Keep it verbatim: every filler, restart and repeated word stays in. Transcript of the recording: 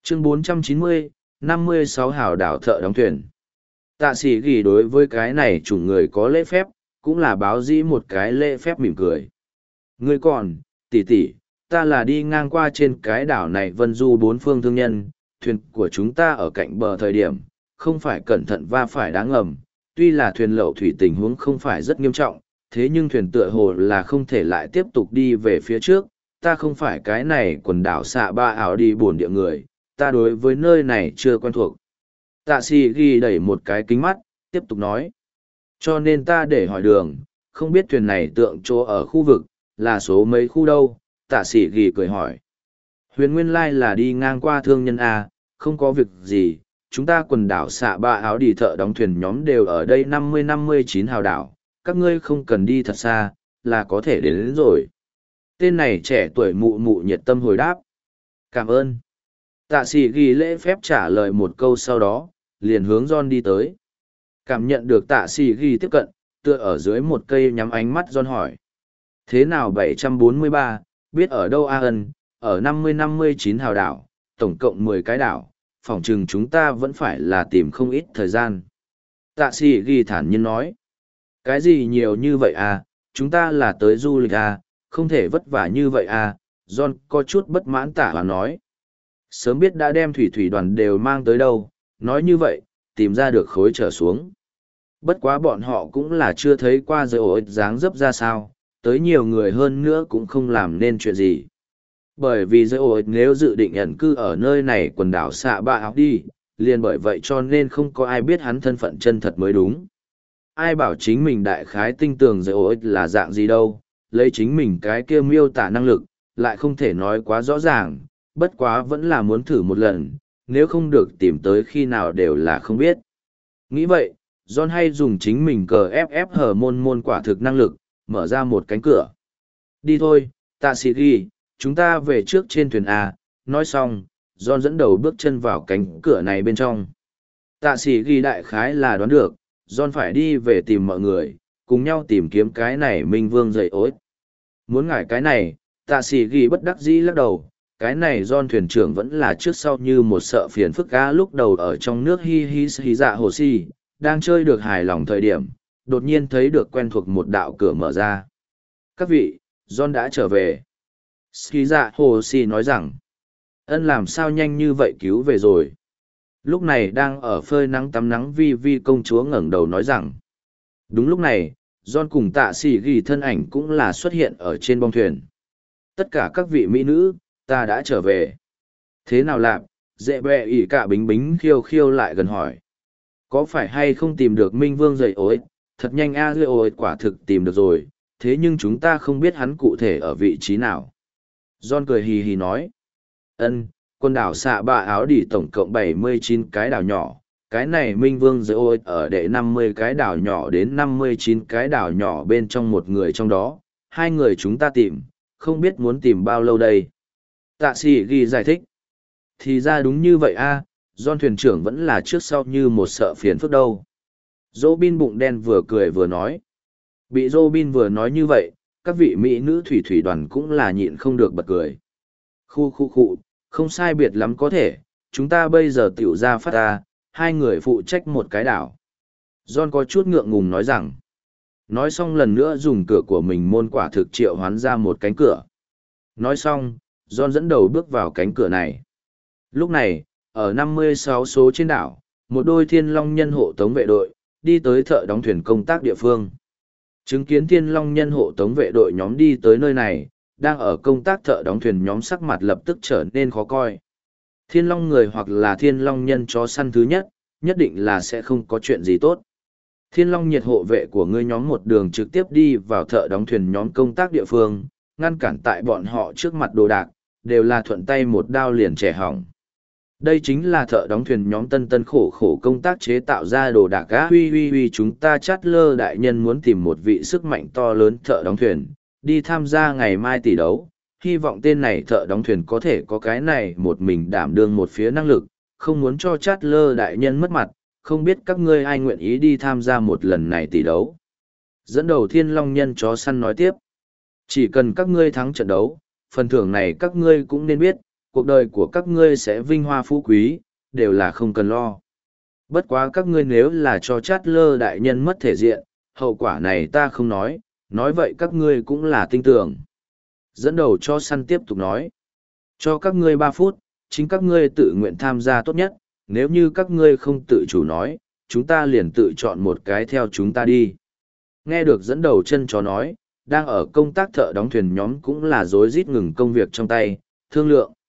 Chương bốn trăm chín mươi, năm mươi sáu hào đảo thợ đóng thuyền. Tạ sĩ ghi đối với cái này chủng người có lễ phép, cũng là báo dĩ một cái lễ phép mỉm cười. Ngươi còn, tỷ tỷ, ta là đi ngang qua trên cái đảo này vân du bốn phương thương nhân, thuyền của chúng ta ở cạnh bờ thời điểm, không phải cẩn thận va phải đá ngầm, tuy là thuyền lậu thủy tình huống không phải rất nghiêm trọng, thế nhưng thuyền tựa hồ là không thể lại tiếp tục đi về phía trước, ta không phải cái này quần đảo xạ ba ảo đi buồn địa người, ta đối với nơi này chưa quen thuộc. Tạ sĩ ghi đẩy một cái kính mắt, tiếp tục nói. Cho nên ta để hỏi đường, không biết thuyền này tượng chỗ ở khu vực, là số mấy khu đâu, tạ sĩ ghi cười hỏi. Huyền nguyên lai là đi ngang qua thương nhân A, không có việc gì, chúng ta quần đảo xạ ba áo đi thợ đóng thuyền nhóm đều ở đây năm mươi năm mươi chín hào đảo, các ngươi không cần đi thật xa, là có thể đến, đến rồi. Tên này trẻ tuổi mụ mụ nhiệt tâm hồi đáp. Cảm ơn. Tạ sĩ ghi lễ phép trả lời một câu sau đó, liền hướng John đi tới. Cảm nhận được tạ sĩ ghi tiếp cận, tựa ở dưới một cây nhắm ánh mắt John hỏi. Thế nào bảy trăm bốn mươi ba, biết ở đâu A ân, ở năm mươi năm mươi chín hào đảo, tổng cộng mười cái đảo, phỏng chừng chúng ta vẫn phải là tìm không ít thời gian. Tạ sĩ ghi thản nhiên nói. Cái gì nhiều như vậy à, chúng ta là tới du lịch à, không thể vất vả như vậy à, John có chút bất mãn tả và nói. Sớm biết đã đem thủy thủy đoàn đều mang tới đâu, nói như vậy, tìm ra được khối trở xuống. Bất quá bọn họ cũng là chưa thấy qua giới ổ dáng dấp ra sao, tới nhiều người hơn nữa cũng không làm nên chuyện gì. Bởi vì giới ổ nếu dự định ẩn cư ở nơi này quần đảo xạ ba áo đi, liền bởi vậy cho nên không có ai biết hắn thân phận chân thật mới đúng. Ai bảo chính mình đại khái tinh tường giới ổ là dạng gì đâu, lấy chính mình cái kia miêu tả năng lực, lại không thể nói quá rõ ràng, bất quá vẫn là muốn thử một lần, nếu không được tìm tới khi nào đều là không biết. Nghĩ vậy, John hay dùng chính mình cờ ép ép hở môn môn quả thực năng lực, mở ra một cánh cửa. Đi thôi, tạ sĩ ghi, chúng ta về trước trên thuyền A, nói xong, John dẫn đầu bước chân vào cánh cửa này bên trong. Tạ sĩ ghi đại khái là đoán được, John phải đi về tìm mọi người, cùng nhau tìm kiếm cái này Minh Vương dậy ối. Muốn ngải cái này, tạ sĩ ghi bất đắc dĩ lắc đầu, cái này John thuyền trưởng vẫn là trước sau như một sợ phiền phức cá lúc đầu ở trong nước hi hi hi dạ hồ si, đang chơi được hài lòng thời điểm, đột nhiên thấy được quen thuộc một đạo cửa mở ra. Các vị, John đã trở về. Ski dạ hồ si nói rằng, ân làm sao nhanh như vậy cứu về rồi. Lúc này đang ở phơi nắng tắm nắng vi vi công chúa ngẩng đầu nói rằng, đúng lúc này, John cùng tạ sĩ ghi thân ảnh cũng là xuất hiện ở trên bong thuyền. Tất cả các vị mỹ nữ, ta đã trở về. Thế nào lạp, dễ bẹ ỉ cả bính bính khiêu khiêu lại gần hỏi. Có phải hay không tìm được Minh Vương dậy ối, thật nhanh a dậy ối quả thực tìm được rồi, thế nhưng chúng ta không biết hắn cụ thể ở vị trí nào. John cười hì hì nói. Ân, quần đảo xạ ba áo đỉ tổng cộng bảy mươi chín cái đảo nhỏ, cái này Minh Vương dậy ối ở đệ năm mươi cái đảo nhỏ đến năm mươi chín cái đảo nhỏ bên trong một người trong đó, hai người chúng ta tìm, không biết muốn tìm bao lâu đây. Tạ sĩ ghi giải thích. Thì ra đúng như vậy a, John thuyền trưởng vẫn là trước sau như một sợ phiền phức đâu. Robin bụng đen vừa cười vừa nói. Bị Robin vừa nói như vậy, các vị mỹ nữ thủy thủy đoàn cũng là nhịn không được bật cười. Khu khu khu, không sai biệt lắm có thể, chúng ta bây giờ tiểu ra phát ta, hai người phụ trách một cái đảo. John có chút ngượng ngùng nói rằng. Nói xong lần nữa dùng cửa của mình môn quả thực triệu hoán ra một cánh cửa. Nói xong, John dẫn đầu bước vào cánh cửa này. Lúc này, ở năm mươi sáu số trên đảo, một đôi thiên long nhân hộ tống vệ đội, đi tới thợ đóng thuyền công tác địa phương. Chứng kiến thiên long nhân hộ tống vệ đội nhóm đi tới nơi này, đang ở công tác thợ đóng thuyền nhóm sắc mặt lập tức trở nên khó coi. Thiên long người hoặc là thiên long nhân chó săn thứ nhất, nhất định là sẽ không có chuyện gì tốt. Thiên long nhiệt hộ vệ của ngươi nhóm một đường trực tiếp đi vào thợ đóng thuyền nhóm công tác địa phương, ngăn cản tại bọn họ trước mặt đồ đạc, đều là thuận tay một đao liền trẻ hỏng. Đây chính là thợ đóng thuyền nhóm tân tân khổ khổ công tác chế tạo ra đồ đạc á. Huy huy huy chúng ta chát lơ đại nhân muốn tìm một vị sức mạnh to lớn thợ đóng thuyền, đi tham gia ngày mai tỷ đấu. Hy vọng tên này thợ đóng thuyền có thể có cái này một mình đảm đương một phía năng lực, không muốn cho chát lơ đại nhân mất mặt, không biết các ngươi ai nguyện ý đi tham gia một lần này tỷ đấu. Dẫn đầu thiên long nhân chó săn nói tiếp. Chỉ cần các ngươi thắng trận đấu, phần thưởng này các ngươi cũng nên biết, cuộc đời của các ngươi sẽ vinh hoa phú quý, đều là không cần lo. Bất quá các ngươi nếu là cho chát lơ đại nhân mất thể diện, hậu quả này ta không nói, nói vậy các ngươi cũng là tin tưởng. Dẫn đầu cho săn tiếp tục nói, cho các ngươi ba phút, chính các ngươi tự nguyện tham gia tốt nhất, nếu như các ngươi không tự chủ nói, chúng ta liền tự chọn một cái theo chúng ta đi. Nghe được dẫn đầu chân chó nói, đang ở công tác thợ đóng thuyền nhóm cũng là rối rít ngừng công việc trong tay, thương lượng.